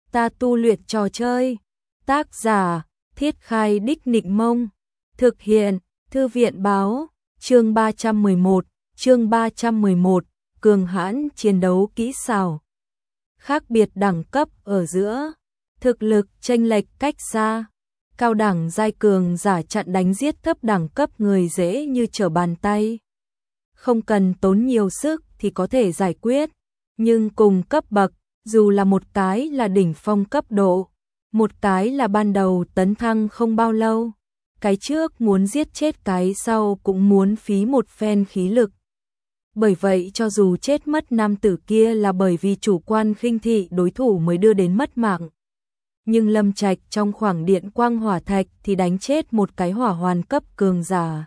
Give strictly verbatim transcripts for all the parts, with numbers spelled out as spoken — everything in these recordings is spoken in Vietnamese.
ta tu luyện trò chơi. Tác giả, Thiết Khai Đích Nịnh Mông. Thực hiện, Thư viện Báo. Chương ba trăm mười một, chương ba trăm mười một, cường hãn chiến đấu kỹ xảo. Khác biệt đẳng cấp ở giữa, thực lực chênh lệch cách xa. Cao đẳng giai cường giả chặn đánh giết thấp đẳng cấp người dễ như trở bàn tay. Không cần tốn nhiều sức thì có thể giải quyết, nhưng cùng cấp bậc, dù là một cái là đỉnh phong cấp độ, một cái là ban đầu tấn thăng không bao lâu, cái trước muốn giết chết cái sau cũng muốn phí một phen khí lực. Bởi vậy cho dù chết mất nam tử kia là bởi vì chủ quan khinh thị đối thủ mới đưa đến mất mạng, nhưng Lâm Trạch trong khoảng điện quang hỏa thạch thì đánh chết một cái hỏa hoàn cấp cường giả.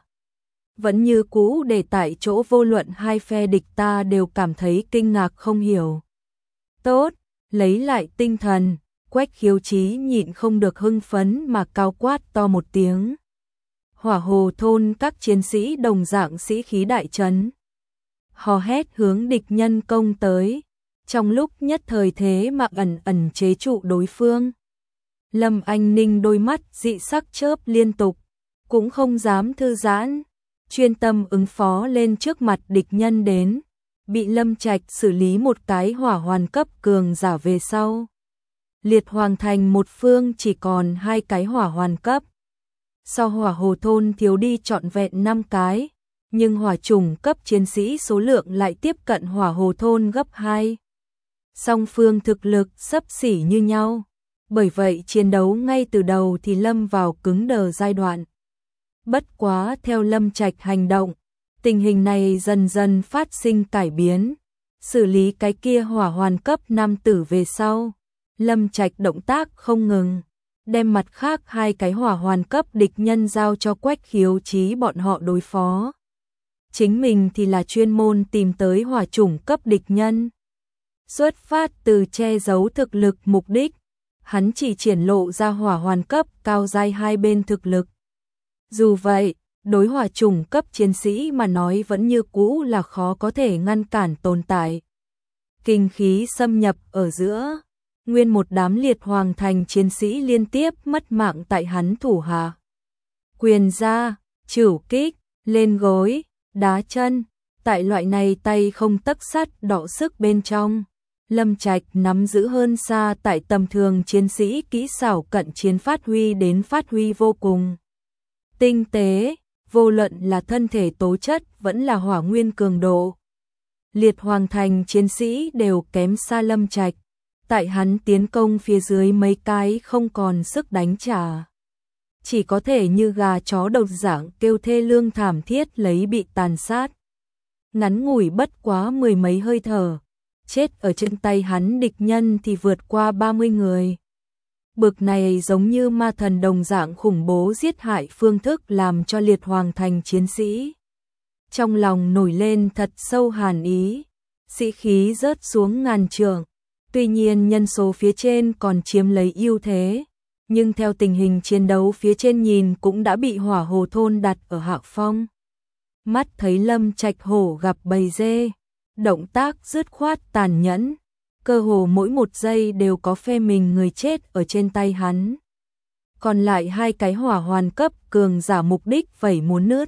Vẫn như cũ để tại chỗ, vô luận hai phe địch ta đều cảm thấy kinh ngạc không hiểu. Tốt, lấy lại tinh thần, Quách Khiếu Chí nhịn không được hưng phấn mà cao quát to một tiếng. Hỏa Hồ thôn các chiến sĩ đồng dạng sĩ khí đại trấn, hò hét hướng địch nhân công tới, trong lúc nhất thời thế mà ẩn ẩn chế trụ đối phương. Lâm Anh Ninh đôi mắt dị sắc chớp liên tục, cũng không dám thư giãn, chuyên tâm ứng phó lên trước mặt địch nhân đến, bị Lâm Trạch xử lý một cái hỏa hoàn cấp cường giả về sau. Liệt Hoàng Thành một phương chỉ còn hai cái hỏa hoàn cấp. Sau Hỏa Hồ thôn thiếu đi trọn vẹn năm cái, nhưng hỏa chủng cấp chiến sĩ số lượng lại tiếp cận Hỏa Hồ thôn gấp hai. Song phương thực lực xấp xỉ như nhau, bởi vậy chiến đấu ngay từ đầu thì lâm vào cứng đờ giai đoạn. Bất quá theo Lâm Trạch hành động, tình hình này dần dần phát sinh cải biến. Xử lý cái kia hỏa hoàn cấp nam tử về sau, Lâm Trạch động tác không ngừng, đem mặt khác hai cái hỏa hoàn cấp địch nhân giao cho Quách Khiếu Chí bọn họ đối phó. Chính mình thì là chuyên môn tìm tới hỏa chủng cấp địch nhân. Xuất phát từ che giấu thực lực mục đích, hắn chỉ triển lộ ra hỏa hoàn cấp cao giai hai bên thực lực. Dù vậy, đối hỏa chủng cấp chiến sĩ mà nói vẫn như cũ là khó có thể ngăn cản tồn tại. Kinh khí xâm nhập ở giữa, nguyên một đám Liệt Hoàng Thành chiến sĩ liên tiếp mất mạng tại hắn thủ hạ. Quyền ra, chửu kích, lên gối, đá chân, tại loại này tay không tấc sắt đọ sức bên trong. Lâm Trạch nắm giữ hơn xa tại tầm thường chiến sĩ kỹ xảo cận chiến phát huy đến phát huy vô cùng tinh tế, vô luận là thân thể tố chất vẫn là hỏa nguyên cường độ. Liệt Hoàng Thành chiến sĩ đều kém xa Lâm Trạch, tại hắn tiến công phía dưới mấy cái không còn sức đánh trả, chỉ có thể như gà chó đồng dạng kêu thê lương thảm thiết lấy bị tàn sát. Ngắn ngủi bất quá mười mấy hơi thở, chết ở trên tay hắn địch nhân thì vượt qua ba mươi người. Bực này giống như ma thần đồng dạng khủng bố giết hại phương thức làm cho Liệt Hoàng Thành chiến sĩ trong lòng nổi lên thật sâu hàn ý, sĩ khí rớt xuống ngàn trượng. Tuy nhiên nhân số phía trên còn chiếm lấy ưu thế, nhưng theo tình hình chiến đấu phía trên nhìn cũng đã bị Hỏa Hồ thôn đặt ở hạ phong. Mắt thấy Lâm Trạch hổ gặp bầy dê, động tác dứt khoát tàn nhẫn, cơ hồ mỗi một giây đều có phe mình người chết ở trên tay hắn. Còn lại hai cái hỏa hoàn cấp cường giả mục đích vẩy muốn nứt,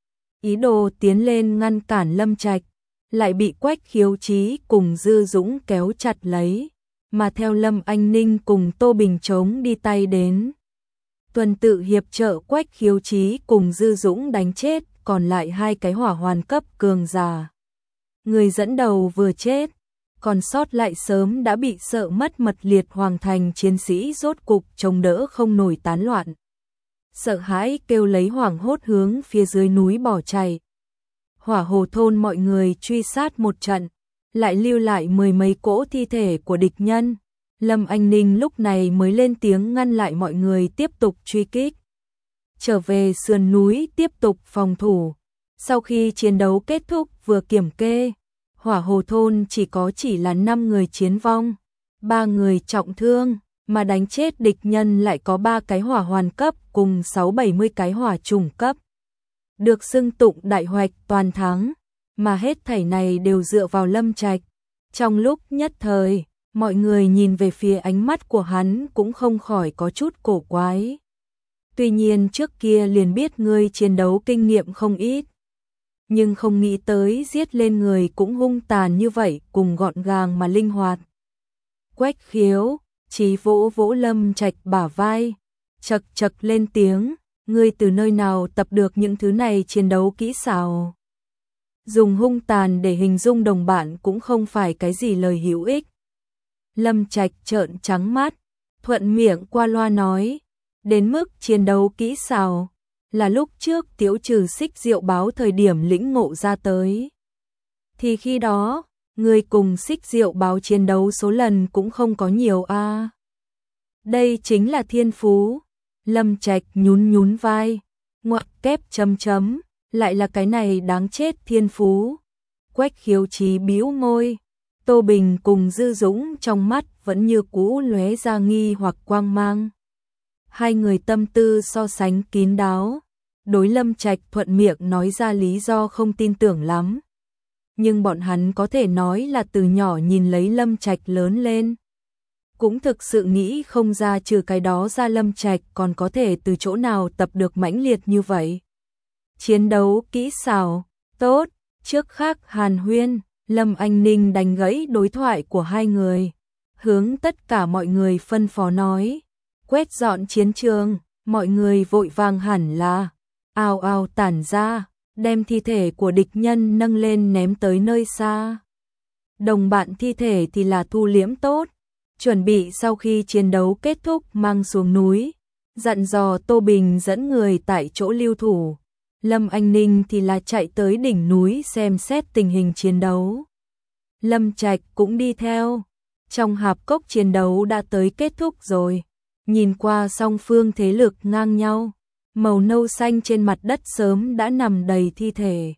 ý đồ tiến lên ngăn cản Lâm Trạch, lại bị Quách Khiếu Chí cùng Dư Dũng kéo chặt lấy, mà theo Lâm Anh Ninh cùng Tô Bình chống đi tay đến. Tuần tự hiệp trợ Quách Khiếu Chí cùng Dư Dũng đánh chết còn lại hai cái hỏa hoàn cấp cường giả. Người dẫn đầu vừa chết, còn sót lại sớm đã bị sợ mất mật Liệt Hoàng Thành chiến sĩ rốt cục chống đỡ không nổi tán loạn. Sợ hãi kêu lấy hoảng hốt hướng phía dưới núi bỏ chạy. Hỏa Hồ thôn mọi người truy sát một trận, lại lưu lại mười mấy cỗ thi thể của địch nhân. Lâm Anh Ninh lúc này mới lên tiếng ngăn lại mọi người tiếp tục truy kích. Trở về sườn núi tiếp tục phòng thủ. Sau khi chiến đấu kết thúc vừa kiểm kê, Hỏa Hồ thôn chỉ có chỉ là năm người chiến vong, ba người trọng thương, mà đánh chết địch nhân lại có ba cái hỏa hoàn cấp cùng sáu bảy mươi cái hỏa trùng cấp. Được xưng tụng đại hoạch toàn thắng, mà hết thảy này đều dựa vào Lâm Trạch. Trong lúc nhất thời, Mọi người nhìn về phía ánh mắt của hắn cũng không khỏi có chút cổ quái. Tuy nhiên trước kia liền biết ngươi chiến đấu kinh nghiệm không ít, nhưng không nghĩ tới giết lên người cũng hung tàn như vậy, cùng gọn gàng mà linh hoạt. Quách Khiếu chỉ vỗ vỗ Lâm Trạch bả vai, chật chật lên tiếng, ngươi từ nơi nào tập được những thứ này chiến đấu kỹ xảo? Dùng hung tàn để hình dung đồng bạn cũng không phải cái gì lời hữu ích. Lâm Trạch trợn trắng mắt, thuận miệng qua loa nói, đến mức chiến đấu kỹ xảo là lúc trước Tiếu Trừ Xích Diệu báo thời điểm lĩnh ngộ ra tới. Thì khi đó, người cùng Xích Diệu báo chiến đấu số lần cũng không có nhiều a. À. Đây chính là thiên phú. Lâm Trạch nhún nhún vai, ngoặc kép chấm chấm, lại là cái này đáng chết thiên phú. Quách Khiếu Chí bĩu môi, Tô Bình cùng Dư Dũng trong mắt vẫn như cũ lóe ra nghi hoặc quang mang. Hai người tâm tư so sánh kín đáo, đối Lâm Trạch thuận miệng nói ra lý do không tin tưởng lắm. Nhưng bọn hắn có thể nói là từ nhỏ nhìn lấy Lâm Trạch lớn lên. Cũng thực sự nghĩ không ra trừ cái đó ra Lâm Trạch còn có thể từ chỗ nào tập được mãnh liệt như vậy. Chiến đấu kỹ xảo, tốt, trước khác hàn huyên, Lâm Anh Ninh đánh gãy đối thoại của hai người. Hướng tất cả mọi người phân phó nói, quét dọn chiến trường, mọi người vội vàng hẳn là, ào ào tản ra, đem thi thể của địch nhân nâng lên ném tới nơi xa. Đồng bạn thi thể thì là thu liễm tốt, chuẩn bị sau khi chiến đấu kết thúc mang xuống núi, dặn dò Tô Bình dẫn người tại chỗ lưu thủ. Lâm Anh Ninh thì là chạy tới đỉnh núi xem xét tình hình chiến đấu. Lâm Trạch cũng đi theo. Trong hạp cốc chiến đấu đã tới kết thúc rồi. Nhìn qua song phương thế lực ngang nhau, màu nâu xanh trên mặt đất sớm đã nằm đầy thi thể.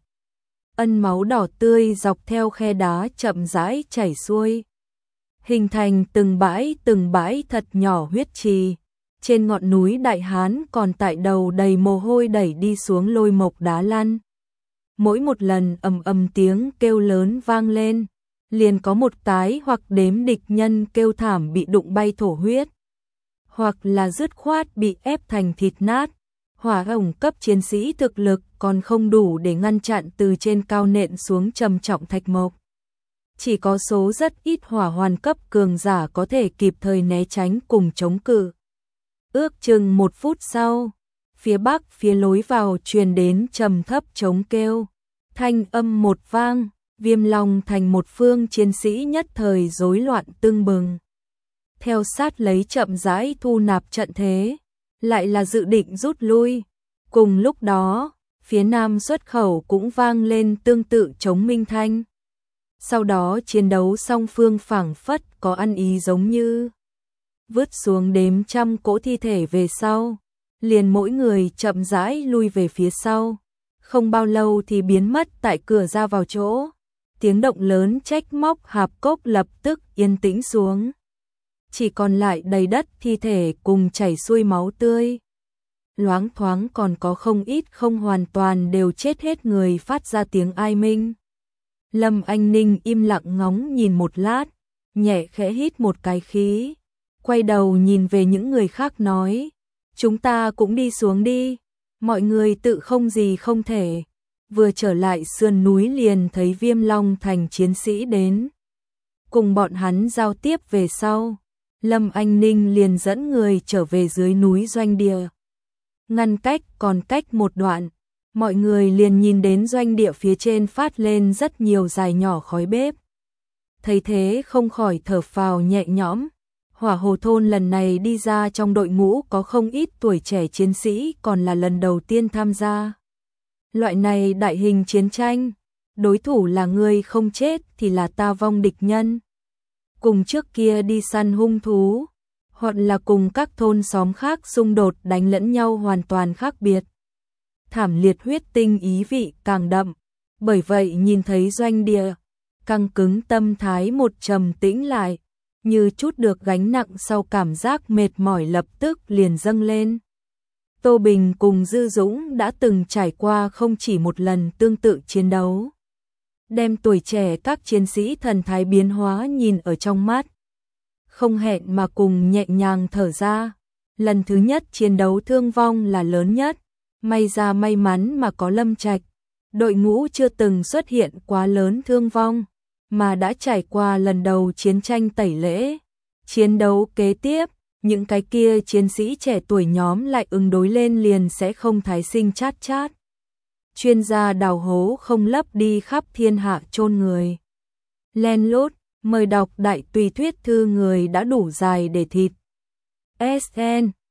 Ân máu đỏ tươi dọc theo khe đá chậm rãi chảy xuôi, hình thành từng bãi từng bãi thật nhỏ huyết trì. Trên ngọn núi Đại Hán còn tại đầu đầy mồ hôi đẩy đi xuống lôi mộc đá lăn. Mỗi một lần ầm ầm tiếng kêu lớn vang lên, liền có một tái hoặc đếm địch nhân kêu thảm bị đụng bay thổ huyết, hoặc là dứt khoát bị ép thành thịt nát. Hỏa hồng cấp chiến sĩ thực lực còn không đủ để ngăn chặn từ trên cao nện xuống trầm trọng thạch mộc. Chỉ có số rất ít hỏa hoàn cấp cường giả có thể kịp thời né tránh cùng chống cự. Ước chừng một phút sau, phía bắc phía lối vào truyền đến trầm thấp trống kêu, thanh âm một vang, Viêm Long thành một phương chiến sĩ nhất thời rối loạn tưng bừng. Theo sát lấy chậm rãi thu nạp trận thế, lại là dự định rút lui. Cùng lúc đó, phía nam xuất khẩu cũng vang lên tương tự trống minh thanh. Sau đó chiến đấu song phương phảng phất có ăn ý giống như vứt xuống đếm trăm cỗ thi thể về sau, liền mỗi người chậm rãi lui về phía sau, không bao lâu thì biến mất tại cửa ra vào chỗ. Tiếng động lớn trách móc hạp cốc lập tức yên tĩnh xuống, chỉ còn lại đầy đất thi thể cùng chảy xuôi máu tươi. Loáng thoáng còn có không ít không hoàn toàn đều chết hết người phát ra tiếng ai minh. Lâm Anh Ninh im lặng ngóng nhìn một lát, nhẹ khẽ hít một cái khí, quay đầu nhìn về những người khác nói, chúng ta cũng đi xuống đi, mọi người tự không gì không thể. Vừa trở lại sườn núi liền thấy Viêm Long thành chiến sĩ đến. Cùng bọn hắn giao tiếp về sau, Lâm Anh Ninh liền dẫn người trở về dưới núi doanh địa. Ngăn cách còn cách một đoạn, mọi người liền nhìn đến doanh địa phía trên phát lên rất nhiều dài nhỏ khói bếp. Thấy thế không khỏi thở phào nhẹ nhõm. Hỏa Hồ thôn lần này đi ra trong đội ngũ có không ít tuổi trẻ chiến sĩ còn là lần đầu tiên tham gia. Loại này đại hình chiến tranh, đối thủ là người không chết thì là ta vong địch nhân. Cùng trước kia đi săn hung thú, hoặc là cùng các thôn xóm khác xung đột đánh lẫn nhau hoàn toàn khác biệt. Thảm liệt huyết tinh ý vị càng đậm, bởi vậy nhìn thấy doanh địa, căng cứng tâm thái một trầm tĩnh lại, như chút được gánh nặng sau cảm giác mệt mỏi lập tức liền dâng lên. Tô Bình cùng Dư Dũng đã từng trải qua không chỉ một lần tương tự chiến đấu. Đem tuổi trẻ các chiến sĩ thần thái biến hóa nhìn ở trong mắt, không hẹn mà cùng nhẹ nhàng thở ra. Lần thứ nhất chiến đấu thương vong là lớn nhất, may ra may mắn mà có Lâm Trạch. Đội ngũ chưa từng xuất hiện quá lớn thương vong, mà đã trải qua lần đầu chiến tranh tẩy lễ. Chiến đấu kế tiếp, những cái kia chiến sĩ trẻ tuổi nhóm lại ứng đối lên liền sẽ không thái sinh chát chát. Chuyên gia đào hố không lấp đi khắp thiên hạ chôn người. Len lút, mời đọc đại tùy thuyết thư người đã đủ dài để thịt. ét en